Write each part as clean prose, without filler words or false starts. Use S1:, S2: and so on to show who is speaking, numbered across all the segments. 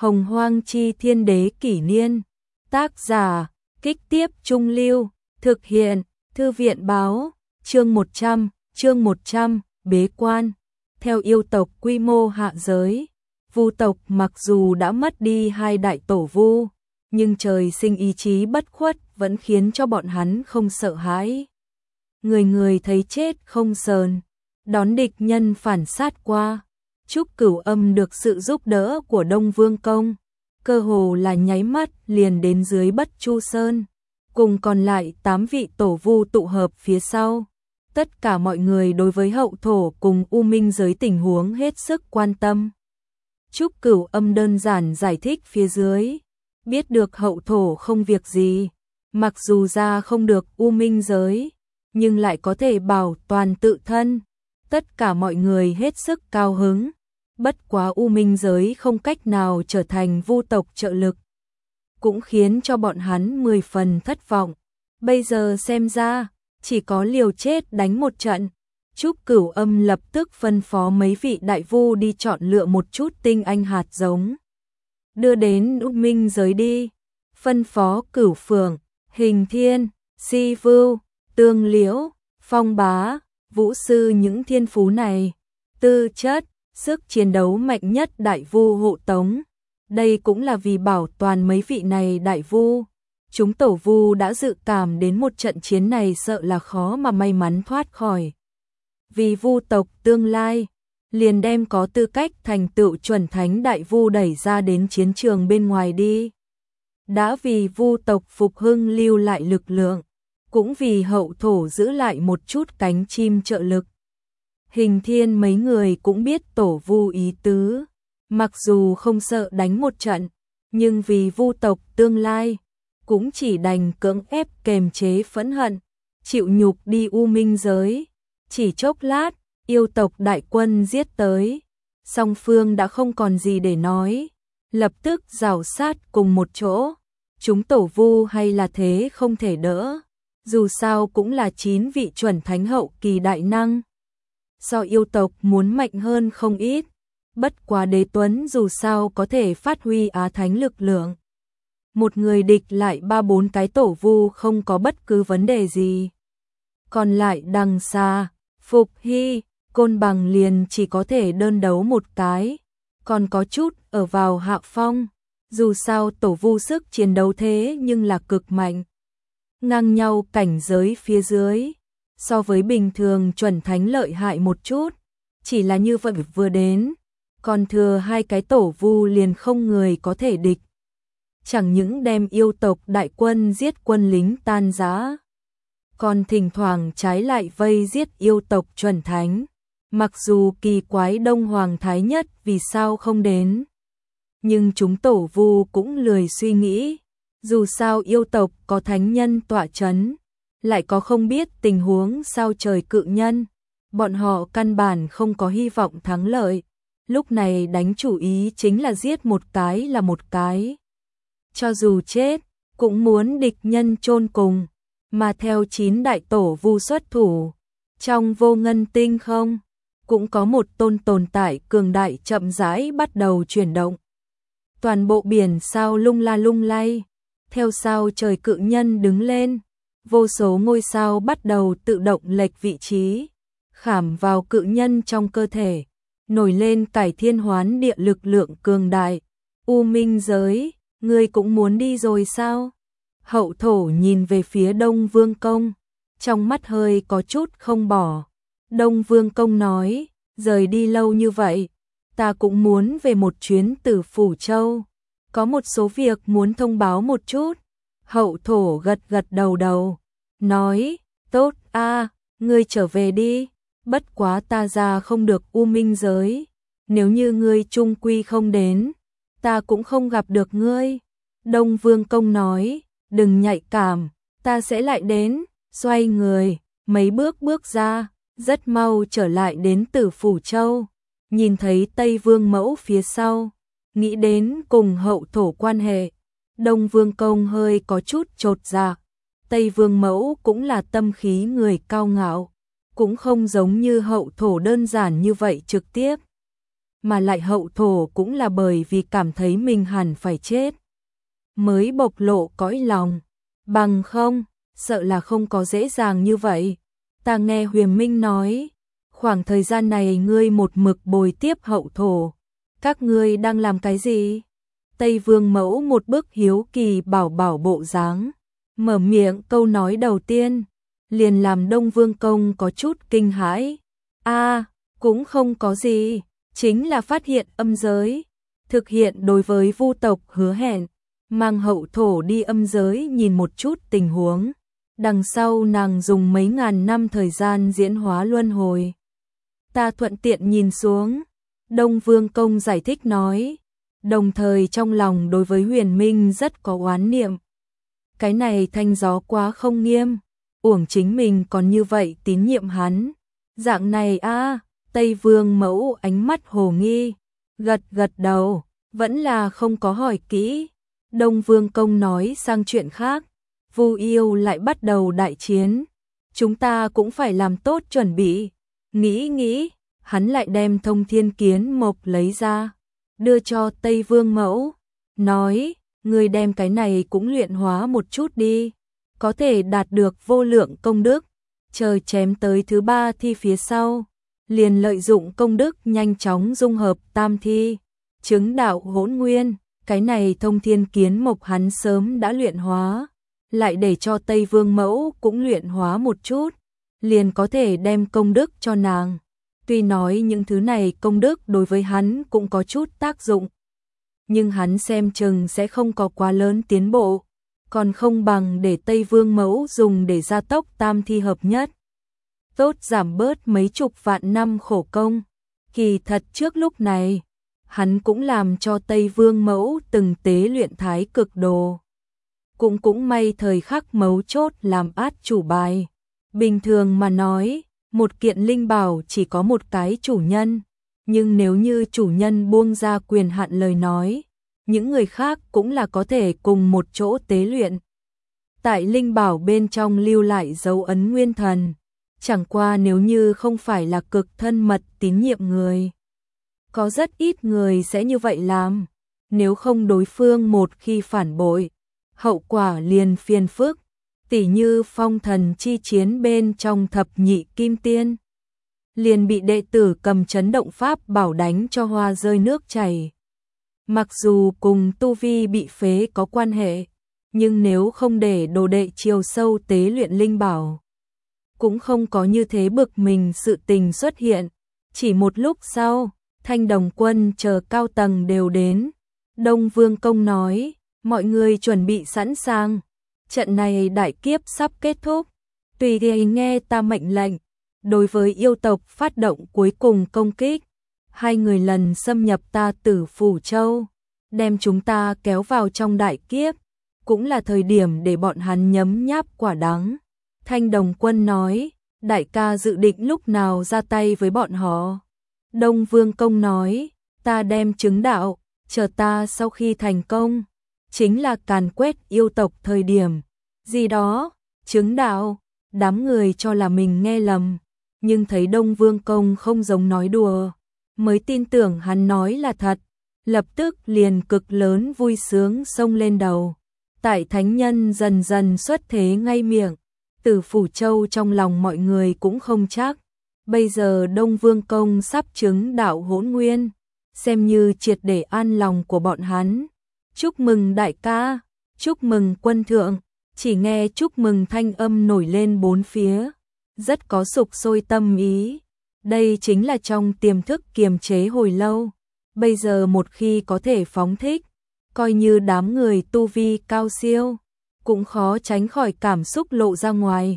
S1: Hồng Hoang Chi Thiên Đế Kỷ Niên. Tác giả, Kích Tiếp Trung Lưu. Thực hiện, Thư viện Báo. Chương 100, Bế Quan. Theo yêu tộc quy mô hạ giới, Vu tộc mặc dù đã mất đi hai đại tổ vu, nhưng trời sinh ý chí bất khuất vẫn khiến cho bọn hắn không sợ hãi. Người người thấy chết không sờn, đón địch nhân phản sát qua. Trúc Cửu Âm được sự giúp đỡ của Đông Vương Công, cơ hồ là nháy mắt liền đến dưới Bất Chu Sơn, cùng còn lại 8 vị tổ vu tụ hợp phía sau. Tất cả mọi người đối với hậu thổ cùng U Minh giới tình huống hết sức quan tâm. Trúc Cửu Âm đơn giản giải thích phía dưới, biết được hậu thổ không việc gì, mặc dù ra không được U Minh giới, nhưng lại có thể bảo toàn tự thân. Tất cả mọi người hết sức cao hứng, bất quá U Minh giới không cách nào trở thành vu tộc trợ lực, cũng khiến cho bọn hắn 10 phần thất vọng. Bây giờ xem ra, chỉ có liều chết đánh một trận. Trúc Cửu Âm lập tức phân phó mấy vị đại vu đi chọn lựa một chút tinh anh hạt giống, đưa đến U Minh giới đi. Phân phó Cửu Phượng, Hình Thiên, Si Vưu, Tương Liễu, Phong Bá, Vũ Sư những thiên phú này, tư chất, sức chiến đấu mạnh nhất đại vu hộ tống. Đây cũng là vì bảo toàn mấy vị này đại vu. Chúng tổ vu đã dự cảm đến một trận chiến này sợ là khó mà may mắn thoát khỏi. Vì vu tộc tương lai, liền đem có tư cách thành tựu chuẩn thánh đại vu đẩy ra đến chiến trường bên ngoài đi. Đã vì vu tộc phục hưng lưu lại lực lượng, cũng vì hậu thổ giữ lại một chút cánh chim trợ lực. Hình Thiên mấy người cũng biết tổ vu ý tứ, mặc dù không sợ đánh một trận, nhưng vì vu tộc tương lai, cũng chỉ đành cưỡng ép kềm chế phẫn hận, chịu nhục đi U Minh giới. Chỉ chốc lát, yêu tộc đại quân giết tới, song phương đã không còn gì để nói, lập tức rào sát cùng một chỗ. Chúng tổ vu hay là thế không thể đỡ, dù sao cũng là 9 vị chuẩn thánh hậu kỳ đại năng. Do yêu tộc muốn mạnh hơn không ít, bất quá Đế Tuấn dù sao có thể phát huy á thánh lực lượng. Một người địch lại 3-4 cái tổ vu không có bất cứ vấn đề gì. Còn lại đằng xa, Phục Hy, Côn Bằng liền chỉ có thể đơn đấu một cái, còn có chút ở vào hạ phong. Dù sao tổ vu sức chiến đấu thế nhưng là cực mạnh, ngang nhau cảnh giới phía dưới, so với bình thường chuẩn thánh lợi hại một chút. Chỉ là như vậy vừa đến, còn thừa hai cái tổ vu liền không người có thể địch. Chẳng những đem yêu tộc đại quân giết quân lính tan rã, còn thỉnh thoảng trái lại vây giết yêu tộc chuẩn thánh. Mặc dù kỳ quái Đông Hoàng Thái Nhất vì sao không đến, nhưng chúng tổ vu cũng lười suy nghĩ. Dù sao yêu tộc có thánh nhân tọa chấn, lại có không biết tình huống sao trời cự nhân, bọn họ căn bản không có hy vọng thắng lợi. Lúc này đánh chủ ý chính là giết một cái là một cái, cho dù chết cũng muốn địch nhân chôn cùng. Mà theo 9 đại tổ vu xuất thủ, trong vô ngân tinh không cũng có một tồn tại cường đại chậm rãi bắt đầu chuyển động. Toàn bộ biển sao lung la lung lay, theo sao trời cự nhân đứng lên, vô số ngôi sao bắt đầu tự động lệch vị trí, khảm vào cự nhân trong cơ thể, nổi lên cải thiên hoán địa lực lượng cường đại. U Minh giới, ngươi cũng muốn đi rồi sao? Hậu thổ nhìn về phía Đông Vương Công, trong mắt hơi có chút không bỏ. Đông Vương Công nói, rời đi lâu như vậy, ta cũng muốn về một chuyến Tử Phủ Châu, có một số việc muốn thông báo một chút. Hậu thổ gật gật đầu, nói, tốt a, ngươi trở về đi, bất quá ta ra không được U Minh giới, nếu như ngươi chung quy không đến, ta cũng không gặp được ngươi. Đông Vương Công nói, đừng nhạy cảm, ta sẽ lại đến. Xoay người, mấy bước ra, rất mau trở lại đến Tử Phủ Châu, nhìn thấy Tây Vương Mẫu phía sau, nghĩ đến cùng hậu thổ quan hệ, Đông Vương Công hơi có chút chột dạ. Tây Vương Mẫu cũng là tâm khí người cao ngạo, cũng không giống như hậu thổ đơn giản như vậy trực tiếp mà lại hậu thổ cũng là bởi vì cảm thấy mình hẳn phải chết mới bộc lộ cõi lòng, bằng không, sợ là không có dễ dàng như vậy. Ta nghe Huyền Minh nói, khoảng thời gian này ngươi một mực bồi tiếp hậu thổ, các ngươi đang làm cái gì? Tây Vương Mẫu một bức hiếu kỳ bảo bảo bộ dáng, mở miệng câu nói đầu tiên, liền làm Đông Vương Công có chút kinh hãi. Cũng không có gì, chính là phát hiện âm giới, thực hiện đối với Vu tộc hứa hẹn, mang hậu thổ đi âm giới nhìn một chút tình huống. Đằng sau nàng dùng mấy ngàn năm thời gian diễn hóa luân hồi. Ta thuận tiện nhìn xuống, Đông Vương Công giải thích nói, đồng thời trong lòng đối với Huyền Minh rất có oán niệm. Cái này thanh gió quá không nghiêm, uổng chính mình còn như vậy tín nhiệm hắn. Dạng này Tây Vương Mẫu ánh mắt hồ nghi, gật gật đầu, vẫn là không có hỏi kỹ. Đông Vương Công nói sang chuyện khác, Vu yêu lại bắt đầu đại chiến, chúng ta cũng phải làm tốt chuẩn bị. Nghĩ, hắn lại đem Thông Thiên Kiến Mộc lấy ra, đưa cho Tây Vương Mẫu, nói, người đem cái này cũng luyện hóa một chút đi, có thể đạt được vô lượng công đức. Chờ chém tới thứ 3 thi phía sau, liền lợi dụng công đức nhanh chóng dung hợp tam thi, chứng đạo hỗn nguyên. Cái này Thông Thiên Kiến Mộc hắn sớm đã luyện hóa, lại để cho Tây Vương Mẫu cũng luyện hóa một chút, liền có thể đem công đức cho nàng. Tuy nói những thứ này công đức đối với hắn cũng có chút tác dụng, nhưng hắn xem chừng sẽ không có quá lớn tiến bộ, còn không bằng để Tây Vương Mẫu dùng để gia tốc tam thi hợp nhất. Tốt giảm bớt mấy chục vạn năm khổ công. Kỳ thật trước lúc này, hắn cũng làm cho Tây Vương Mẫu từng tế luyện thái cực đồ. Cũng may thời khắc mấu chốt làm át chủ bài. Bình thường mà nói, một kiện linh bảo chỉ có một cái chủ nhân, nhưng nếu như chủ nhân buông ra quyền hạn lời nói, những người khác cũng là có thể cùng một chỗ tế luyện. Tại linh bảo bên trong lưu lại dấu ấn nguyên thần, chẳng qua nếu như không phải là cực thân mật tín nhiệm người, có rất ít người sẽ như vậy làm, nếu không đối phương một khi phản bội, hậu quả liền phiền phức, tỉ như phong thần chi chiến bên trong thập nhị kim tiên, liền bị đệ tử cầm chấn động pháp bảo đánh cho hoa rơi nước chảy. Mặc dù cùng tu vi bị phế có quan hệ, nhưng nếu không để đồ đệ chiều sâu tế luyện linh bảo, cũng không có như thế bực mình sự tình xuất hiện. Chỉ một lúc sau, Thanh Đồng Quân chờ cao tầng đều đến. Đông Vương Công nói, mọi người chuẩn bị sẵn sàng, trận này đại kiếp sắp kết thúc, tùy thì nghe ta mệnh lệnh. Đối với yêu tộc phát động cuối cùng công kích, 2 người lần xâm nhập ta Tử Phủ Châu, đem chúng ta kéo vào trong đại kiếp, cũng là thời điểm để bọn hắn nhấm nháp quả đắng. Thanh Đồng Quân nói, đại ca dự định lúc nào ra tay với bọn họ? Đông Vương Công nói, ta đem chứng đạo, chờ ta sau khi thành công, chính là càn quét yêu tộc thời điểm. Gì đó, chứng đạo, đám người cho là mình nghe lầm, nhưng thấy Đông Vương Công không giống nói đùa, mới tin tưởng hắn nói là thật, lập tức liền cực lớn vui sướng xông lên đầu. Tại thánh nhân dần dần xuất thế ngay miệng, Tử Phủ Châu trong lòng mọi người cũng không chắc. Bây giờ Đông Vương Công sắp chứng đạo hỗn nguyên, xem như triệt để an lòng của bọn hắn. Chúc mừng đại ca, chúc mừng quân thượng, chỉ nghe chúc mừng thanh âm nổi lên bốn phía, rất có sục sôi tâm ý. Đây chính là trong tiềm thức kiềm chế hồi lâu, bây giờ một khi có thể phóng thích, coi như đám người tu vi cao siêu, cũng khó tránh khỏi cảm xúc lộ ra ngoài.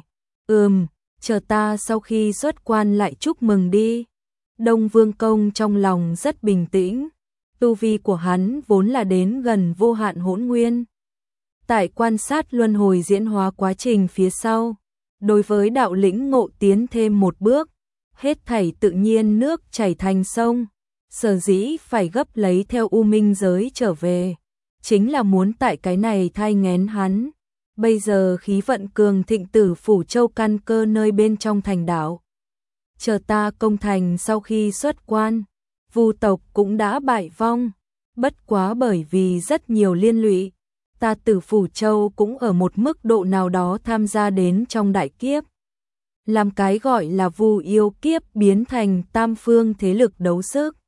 S1: Chờ ta sau khi xuất quan lại chúc mừng đi. Đông Vương Công trong lòng rất bình tĩnh, tu vi của hắn vốn là đến gần vô hạn hỗn nguyên. Tại quan sát luân hồi diễn hóa quá trình phía sau, đối với đạo lĩnh ngộ tiến thêm một bước, hết thảy tự nhiên nước chảy thành sông, sở dĩ phải gấp lấy theo U Minh giới trở về, chính là muốn tại cái này thai nghén hắn. Bây giờ khí vận cường thịnh Tử Phủ Châu căn cơ nơi bên trong thành đảo. Chờ ta công thành sau khi xuất quan, Vu tộc cũng đã bại vong, bất quá bởi vì rất nhiều liên lụy, ta Tử Phủ Châu cũng ở một mức độ nào đó tham gia đến trong đại kiếp. Làm cái gọi là Vu yêu kiếp biến thành tam phương thế lực đấu sức.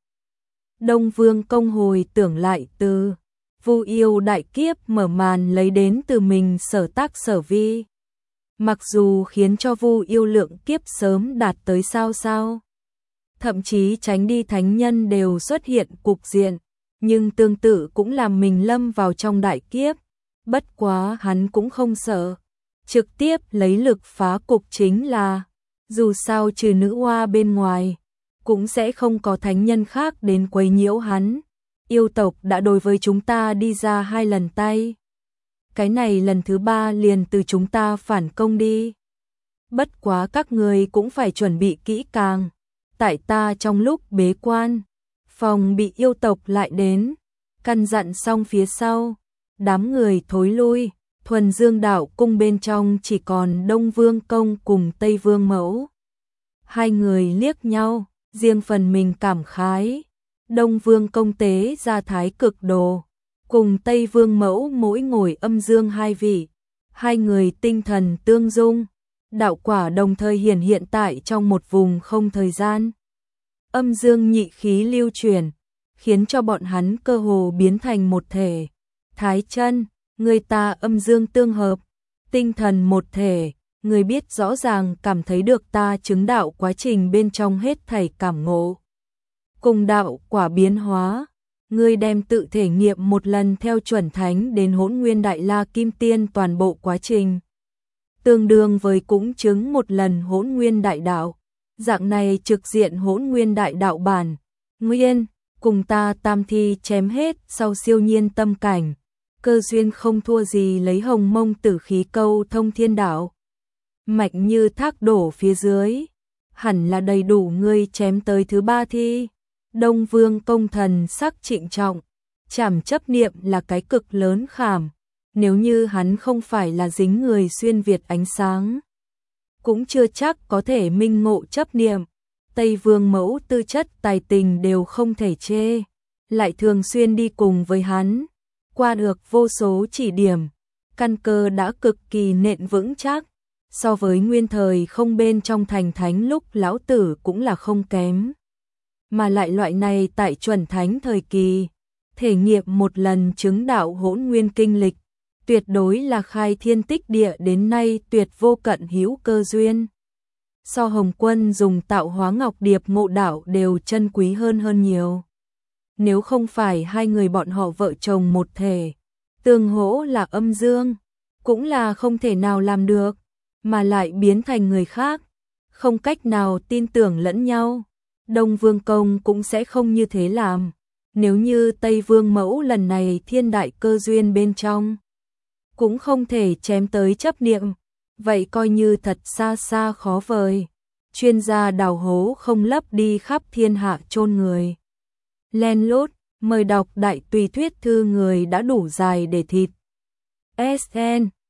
S1: Đông Vương Công hồi tưởng lại từ Vu yêu đại kiếp mở màn lấy đến từ mình sở tác sở vi. Mặc dù khiến cho Vu yêu lượng kiếp sớm đạt tới sao, thậm chí tránh đi thánh nhân đều xuất hiện cục diện, nhưng tương tự cũng làm mình lâm vào trong đại kiếp. Bất quá hắn cũng không sợ, trực tiếp lấy lực phá cục chính là, dù sao trừ nữ oa bên ngoài, cũng sẽ không có thánh nhân khác đến quấy nhiễu hắn. Yêu tộc đã đối với chúng ta đi ra 2 lần tay. Cái này lần thứ 3 liền từ chúng ta phản công đi. Bất quá các người cũng phải chuẩn bị kỹ càng. Tại ta trong lúc bế quan, phòng bị yêu tộc lại đến. Căn dặn xong phía sau, đám người thối lui. Thuần Dương Đạo cung bên trong chỉ còn Đông Vương Công cùng Tây Vương Mẫu. Hai người liếc nhau, riêng phần mình cảm khái. Đông Vương Công tế ra thái cực đồ, cùng Tây Vương Mẫu mỗi ngồi âm dương 2 vị. Hai người tinh thần tương dung, đạo quả đồng thời hiện tại trong một vùng không thời gian. Âm dương nhị khí lưu chuyển, khiến cho bọn hắn cơ hồ biến thành một thể. Thái chân, người ta âm dương tương hợp, tinh thần một thể, người biết rõ ràng cảm thấy được ta chứng đạo quá trình bên trong hết thảy cảm ngộ. Cùng đạo quả biến hóa, ngươi đem tự thể nghiệm một lần theo chuẩn thánh đến Hỗn Nguyên Đại La Kim Tiên toàn bộ quá trình. Tương đương với cũng chứng một lần Hỗn Nguyên Đại Đạo. Dạng này trực diện Hỗn Nguyên Đại Đạo bản. Nguyên, cùng ta tam thi chém hết sau siêu nhiên tâm cảnh. Cơ duyên không thua gì lấy hồng mông tử khí câu thông thiên đạo. Mạch như thác đổ phía dưới. Hẳn là đầy đủ ngươi chém tới thứ 3 thi. Đông Vương Công thần sắc trịnh trọng, chảm chấp niệm là cái cực lớn khảm, nếu như hắn không phải là dính người xuyên việt ánh sáng, cũng chưa chắc có thể minh ngộ chấp niệm. Tây Vương Mẫu tư chất tài tình đều không thể chê, lại thường xuyên đi cùng với hắn, qua được vô số chỉ điểm, căn cơ đã cực kỳ nện vững chắc, so với nguyên thời không bên trong thành thánh lúc lão tử cũng là không kém. Mà lại loại này tại chuẩn thánh thời kỳ, thể nghiệm một lần chứng đạo hỗn nguyên kinh lịch, tuyệt đối là khai thiên tích địa đến nay tuyệt vô cận hữu cơ duyên. So Hồng Quân dùng tạo hóa ngọc điệp ngộ đạo đều chân quý hơn nhiều. Nếu không phải hai người bọn họ vợ chồng một thể, tương hỗ là âm dương, cũng là không thể nào làm được, mà lại biến thành người khác, không cách nào tin tưởng lẫn nhau. Đông Vương Công cũng sẽ không như thế làm. Nếu như Tây Vương Mẫu lần này thiên đại cơ duyên bên trong, cũng không thể chém tới chấp niệm, vậy coi như thật xa xa khó vời. Chuyên gia đào hố không lấp đi khắp thiên hạ chôn người. Len lút, mời đọc đại tùy thuyết thư người đã đủ dài để thịt. SN